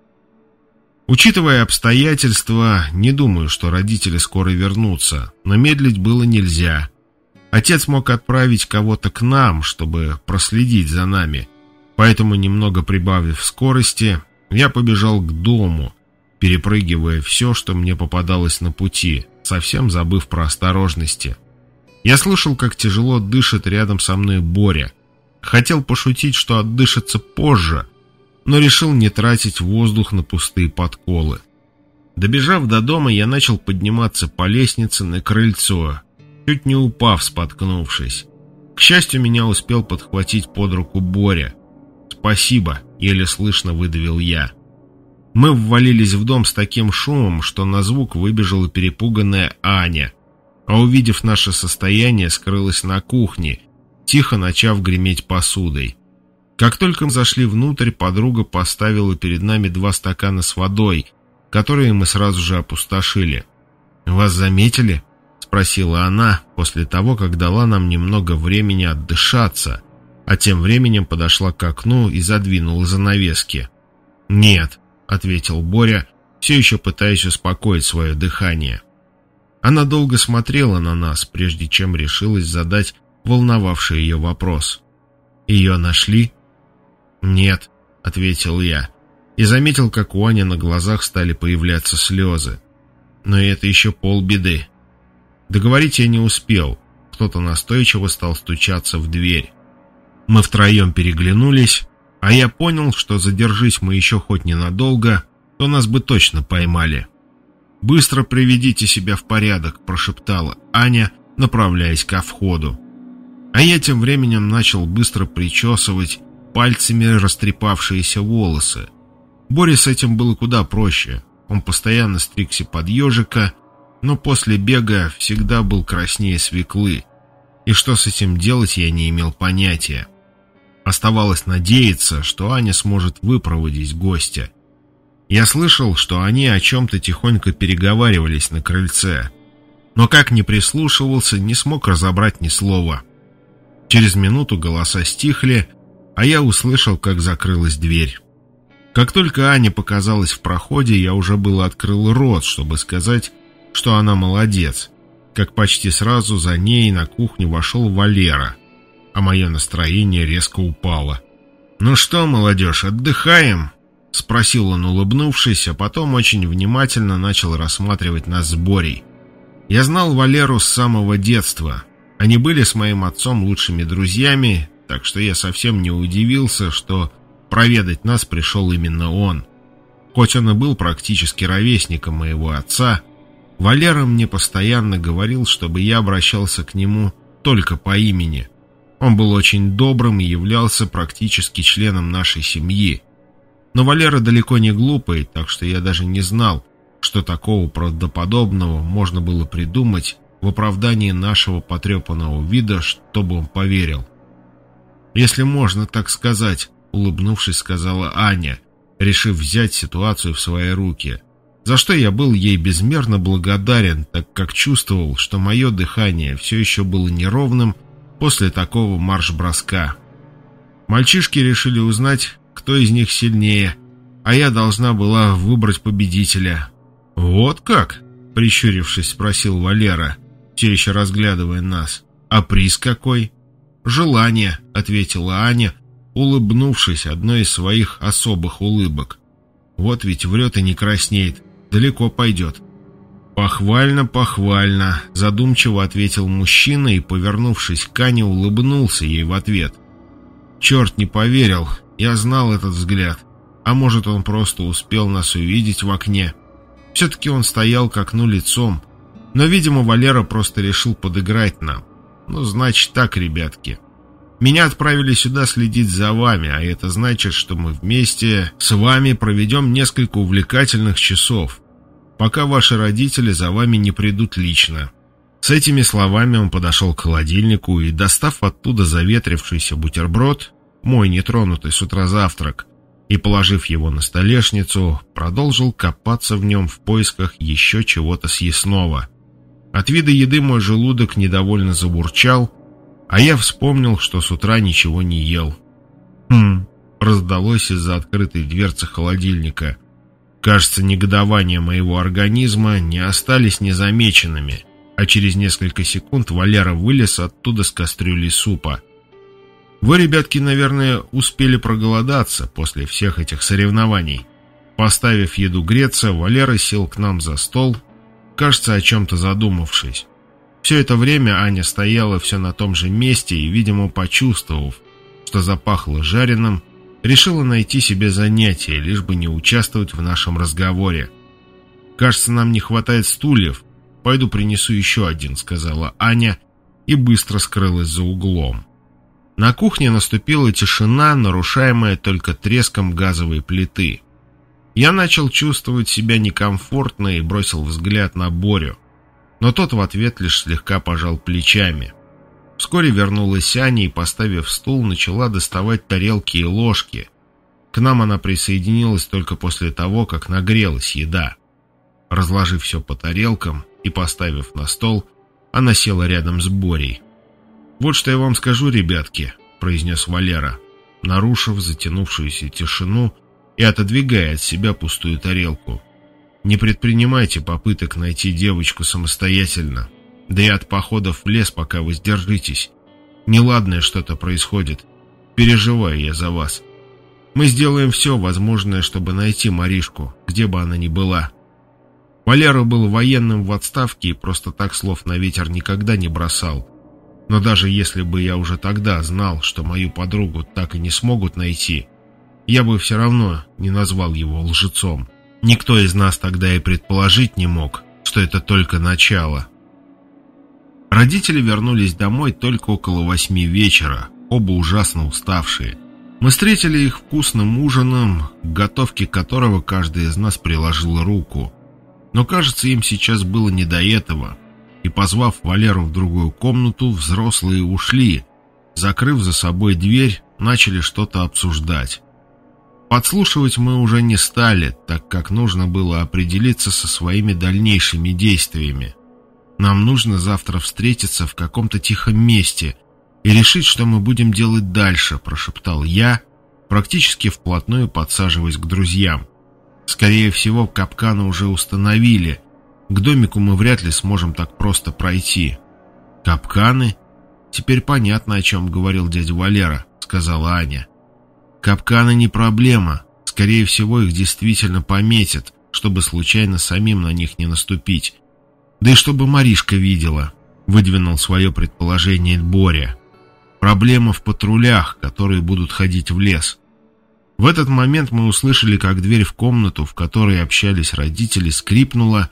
Учитывая обстоятельства, не думаю, что родители скоро вернутся, но медлить было нельзя. Отец мог отправить кого-то к нам, чтобы проследить за нами, поэтому, немного прибавив скорости, я побежал к дому, перепрыгивая все, что мне попадалось на пути, совсем забыв про осторожности. Я слышал, как тяжело дышит рядом со мной Боря. Хотел пошутить, что отдышится позже, но решил не тратить воздух на пустые подколы. Добежав до дома, я начал подниматься по лестнице на крыльцо, чуть не упав, споткнувшись. К счастью, меня успел подхватить под руку Боря. «Спасибо», — еле слышно выдавил я. Мы ввалились в дом с таким шумом, что на звук выбежала перепуганная Аня, а увидев наше состояние, скрылась на кухне, тихо начав греметь посудой. Как только мы зашли внутрь, подруга поставила перед нами два стакана с водой, которые мы сразу же опустошили. «Вас заметили?» — спросила она после того, как дала нам немного времени отдышаться, а тем временем подошла к окну и задвинула занавески. «Нет», — ответил Боря, все еще пытаясь успокоить свое дыхание. Она долго смотрела на нас, прежде чем решилась задать волновавший ее вопрос. «Ее нашли?» «Нет», — ответил я, и заметил, как у Ани на глазах стали появляться слезы. Но это еще полбеды. Договорить я не успел, кто-то настойчиво стал стучаться в дверь. Мы втроем переглянулись, а я понял, что задержись мы еще хоть ненадолго, то нас бы точно поймали. «Быстро приведите себя в порядок», — прошептала Аня, направляясь ко входу. А я тем временем начал быстро причесывать пальцами растрепавшиеся волосы. Боре с этим было куда проще. Он постоянно стригся под ежика, но после бега всегда был краснее свеклы. И что с этим делать, я не имел понятия. Оставалось надеяться, что Аня сможет выпроводить гостя. Я слышал, что они о чем-то тихонько переговаривались на крыльце, но как ни прислушивался, не смог разобрать ни слова. Через минуту голоса стихли, а я услышал, как закрылась дверь. Как только Аня показалась в проходе, я уже было открыл рот, чтобы сказать, что она молодец, как почти сразу за ней на кухню вошел Валера, а мое настроение резко упало. «Ну что, молодежь, отдыхаем?» — спросил он, улыбнувшись, а потом очень внимательно начал рассматривать нас с Борей. Я знал Валеру с самого детства. Они были с моим отцом лучшими друзьями, так что я совсем не удивился, что проведать нас пришел именно он. Хоть он и был практически ровесником моего отца, Валера мне постоянно говорил, чтобы я обращался к нему только по имени. Он был очень добрым и являлся практически членом нашей семьи. Но Валера далеко не глупый, так что я даже не знал, что такого правдоподобного можно было придумать в оправдании нашего потрепанного вида, чтобы он поверил. «Если можно так сказать», — улыбнувшись, сказала Аня, решив взять ситуацию в свои руки, за что я был ей безмерно благодарен, так как чувствовал, что мое дыхание все еще было неровным после такого марш-броска. Мальчишки решили узнать, кто из них сильнее, а я должна была выбрать победителя. «Вот как?» — прищурившись, спросил Валера, все еще разглядывая нас. «А приз какой?» «Желание», — ответила Аня, улыбнувшись одной из своих особых улыбок. «Вот ведь врет и не краснеет, далеко пойдет». «Похвально, похвально», — задумчиво ответил мужчина и, повернувшись к Ане, улыбнулся ей в ответ. «Черт не поверил, я знал этот взгляд. А может, он просто успел нас увидеть в окне. Все-таки он стоял к окну лицом. Но, видимо, Валера просто решил подыграть нам. Ну, значит так, ребятки. Меня отправили сюда следить за вами, а это значит, что мы вместе с вами проведем несколько увлекательных часов, пока ваши родители за вами не придут лично». С этими словами он подошел к холодильнику и, достав оттуда заветрившийся бутерброд, мой нетронутый с утра завтрак, и, положив его на столешницу, продолжил копаться в нем в поисках еще чего-то съестного. От вида еды мой желудок недовольно забурчал, а я вспомнил, что с утра ничего не ел. «Хм», — раздалось из-за открытой дверцы холодильника. Кажется, негодования моего организма не остались незамеченными, а через несколько секунд Валера вылез оттуда с кастрюлей супа. Вы, ребятки, наверное, успели проголодаться после всех этих соревнований. Поставив еду греться, Валера сел к нам за стол, кажется, о чем-то задумавшись. Все это время Аня стояла все на том же месте и, видимо, почувствовав, что запахло жареным, решила найти себе занятие, лишь бы не участвовать в нашем разговоре. «Кажется, нам не хватает стульев. Пойду принесу еще один», — сказала Аня и быстро скрылась за углом. На кухне наступила тишина, нарушаемая только треском газовой плиты. Я начал чувствовать себя некомфортно и бросил взгляд на Борю, но тот в ответ лишь слегка пожал плечами. Вскоре вернулась Аня и, поставив стул, начала доставать тарелки и ложки. К нам она присоединилась только после того, как нагрелась еда. Разложив все по тарелкам и поставив на стол, она села рядом с Борей. «Вот что я вам скажу, ребятки», — произнес Валера, нарушив затянувшуюся тишину и отодвигая от себя пустую тарелку. «Не предпринимайте попыток найти девочку самостоятельно. Да и от походов в лес пока воздержитесь. Неладное что-то происходит. Переживаю я за вас. Мы сделаем все возможное, чтобы найти Маришку, где бы она ни была». Валера был военным в отставке и просто так слов на ветер никогда не бросал. Но даже если бы я уже тогда знал, что мою подругу так и не смогут найти, я бы все равно не назвал его лжецом. Никто из нас тогда и предположить не мог, что это только начало. Родители вернулись домой только около восьми вечера, оба ужасно уставшие. Мы встретили их вкусным ужином, к готовке которого каждый из нас приложил руку. Но, кажется, им сейчас было не до этого. И, позвав Валеру в другую комнату, взрослые ушли. Закрыв за собой дверь, начали что-то обсуждать. Подслушивать мы уже не стали, так как нужно было определиться со своими дальнейшими действиями. «Нам нужно завтра встретиться в каком-то тихом месте и решить, что мы будем делать дальше», — прошептал я, практически вплотную подсаживаясь к друзьям. «Скорее всего, капканы уже установили. К домику мы вряд ли сможем так просто пройти». «Капканы? Теперь понятно, о чем говорил дядя Валера», — сказала Аня. «Капканы не проблема. Скорее всего, их действительно пометят, чтобы случайно самим на них не наступить. Да и чтобы Маришка видела», — выдвинул свое предположение Боря. «Проблема в патрулях, которые будут ходить в лес». В этот момент мы услышали, как дверь в комнату, в которой общались родители, скрипнула,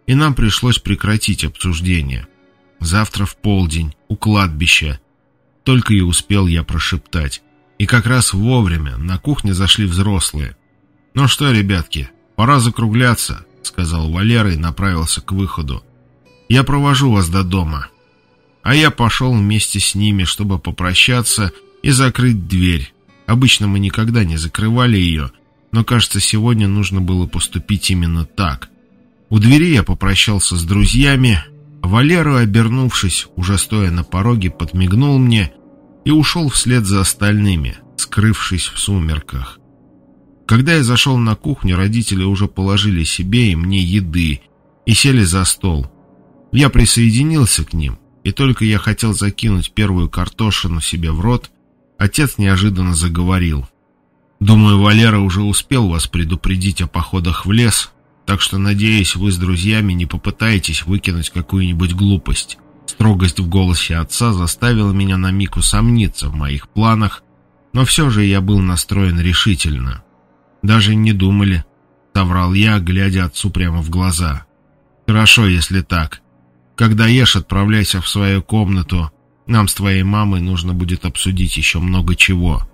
и нам пришлось прекратить обсуждение. Завтра в полдень, у кладбища. Только и успел я прошептать. И как раз вовремя на кухне зашли взрослые. «Ну что, ребятки, пора закругляться», — сказал Валера и направился к выходу. «Я провожу вас до дома». А я пошел вместе с ними, чтобы попрощаться и закрыть дверь. Обычно мы никогда не закрывали ее, но, кажется, сегодня нужно было поступить именно так. У двери я попрощался с друзьями. Валера, обернувшись, уже стоя на пороге, подмигнул мне и ушел вслед за остальными, скрывшись в сумерках. Когда я зашел на кухню, родители уже положили себе и мне еды и сели за стол. Я присоединился к ним, и только я хотел закинуть первую картошину себе в рот, отец неожиданно заговорил. «Думаю, Валера уже успел вас предупредить о походах в лес, так что, надеюсь, вы с друзьями не попытаетесь выкинуть какую-нибудь глупость». Строгость в голосе отца заставила меня на миг усомниться в моих планах, но все же я был настроен решительно. «Даже не думали», — соврал я, глядя отцу прямо в глаза. «Хорошо, если так. Когда ешь, отправляйся в свою комнату. Нам с твоей мамой нужно будет обсудить еще много чего».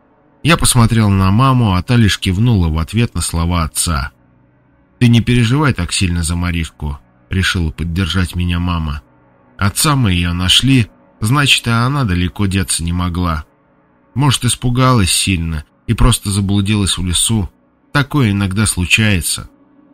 Я посмотрел на маму, а та лишь кивнула в ответ на слова отца. «Ты не переживай так сильно за Маришку», — решила поддержать меня мама. «Отца мы ее нашли, значит, и она далеко деться не могла. Может, испугалась сильно и просто заблудилась в лесу. Такое иногда случается».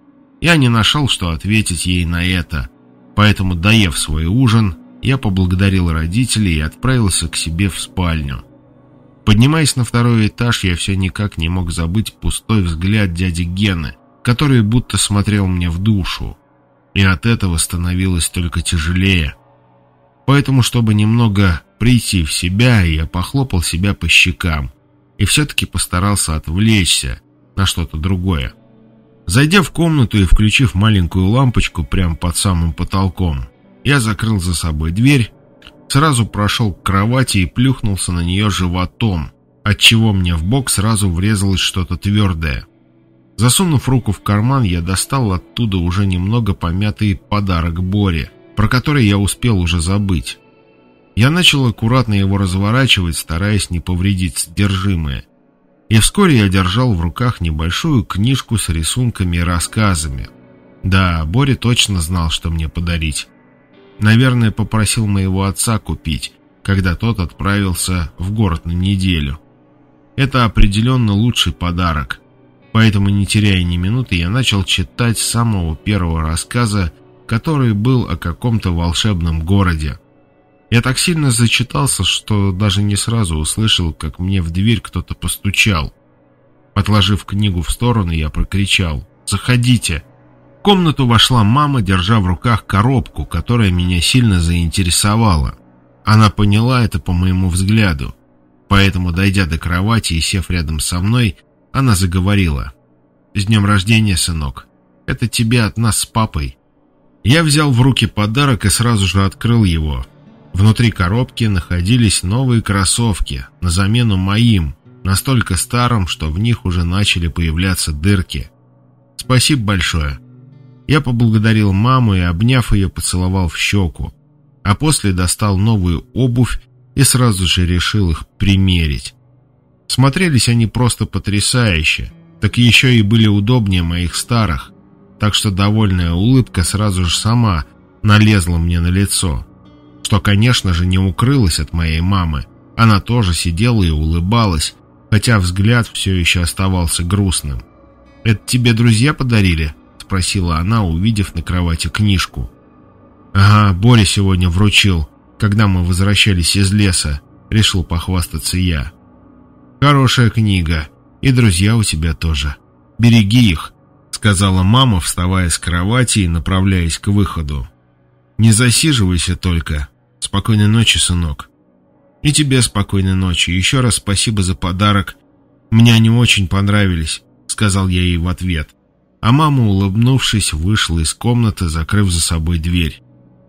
Я не нашел, что ответить ей на это, поэтому, доев свой ужин, я поблагодарил родителей и отправился к себе в спальню. Поднимаясь на второй этаж, я все никак не мог забыть пустой взгляд дяди Гены, который будто смотрел мне в душу, и от этого становилось только тяжелее. Поэтому, чтобы немного прийти в себя, я похлопал себя по щекам и все-таки постарался отвлечься на что-то другое. Зайдя в комнату и включив маленькую лампочку прямо под самым потолком, я закрыл за собой дверь, сразу прошел к кровати и плюхнулся на нее животом, отчего мне в бок сразу врезалось что-то твердое. Засунув руку в карман, я достал оттуда уже немного помятый подарок Боре, про который я успел уже забыть. Я начал аккуратно его разворачивать, стараясь не повредить содержимое. И вскоре я держал в руках небольшую книжку с рисунками и рассказами. Да, Боря точно знал, что мне подарить. Наверное, попросил моего отца купить, когда тот отправился в город на неделю. Это определенно лучший подарок. Поэтому, не теряя ни минуты, я начал читать с самого первого рассказа, который был о каком-то волшебном городе. Я так сильно зачитался, что даже не сразу услышал, как мне в дверь кто-то постучал. Отложив книгу в сторону, я прокричал: «Заходите!». В комнату вошла мама, держа в руках коробку, которая меня сильно заинтересовала. Она поняла это по моему взгляду. Поэтому, дойдя до кровати и сев рядом со мной, она заговорила: «С днем рождения, сынок! Это тебе от нас с папой». Я взял в руки подарок и сразу же открыл его. Внутри коробки находились новые кроссовки, на замену моим, настолько старым, что в них уже начали появляться дырки. «Спасибо большое». Я поблагодарил маму и, обняв ее, поцеловал в щеку, а после достал новую обувь и сразу же решил их примерить. Смотрелись они просто потрясающе, так еще и были удобнее моих старых, так что довольная улыбка сразу же сама налезла мне на лицо, что, конечно же, не укрылось от моей мамы. Она тоже сидела и улыбалась, хотя взгляд все еще оставался грустным. «Это тебе друзья подарили?» — спросила она, увидев на кровати книжку. «Ага, Боря сегодня вручил, когда мы возвращались из леса», — решил похвастаться я. «Хорошая книга, и друзья у тебя тоже. Береги их», — сказала мама, вставая с кровати и направляясь к выходу. «Не засиживайся только. Спокойной ночи, сынок». «И тебе спокойной ночи. Еще раз спасибо за подарок. Мне они очень понравились», — сказал я ей в ответ. А мама, улыбнувшись, вышла из комнаты, закрыв за собой дверь.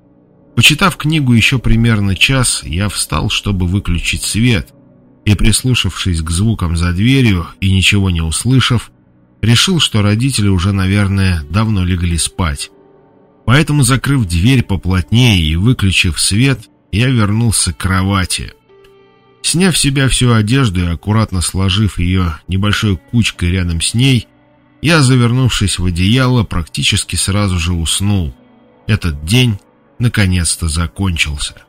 Почитав книгу еще примерно час, я встал, чтобы выключить свет, и, прислушавшись к звукам за дверью и ничего не услышав, решил, что родители уже, наверное, давно легли спать. Поэтому, закрыв дверь поплотнее и выключив свет, я вернулся к кровати. Сняв с себя всю одежду и аккуратно сложив ее небольшой кучкой рядом с ней, я, завернувшись в одеяло, практически сразу же уснул. Этот день наконец-то закончился.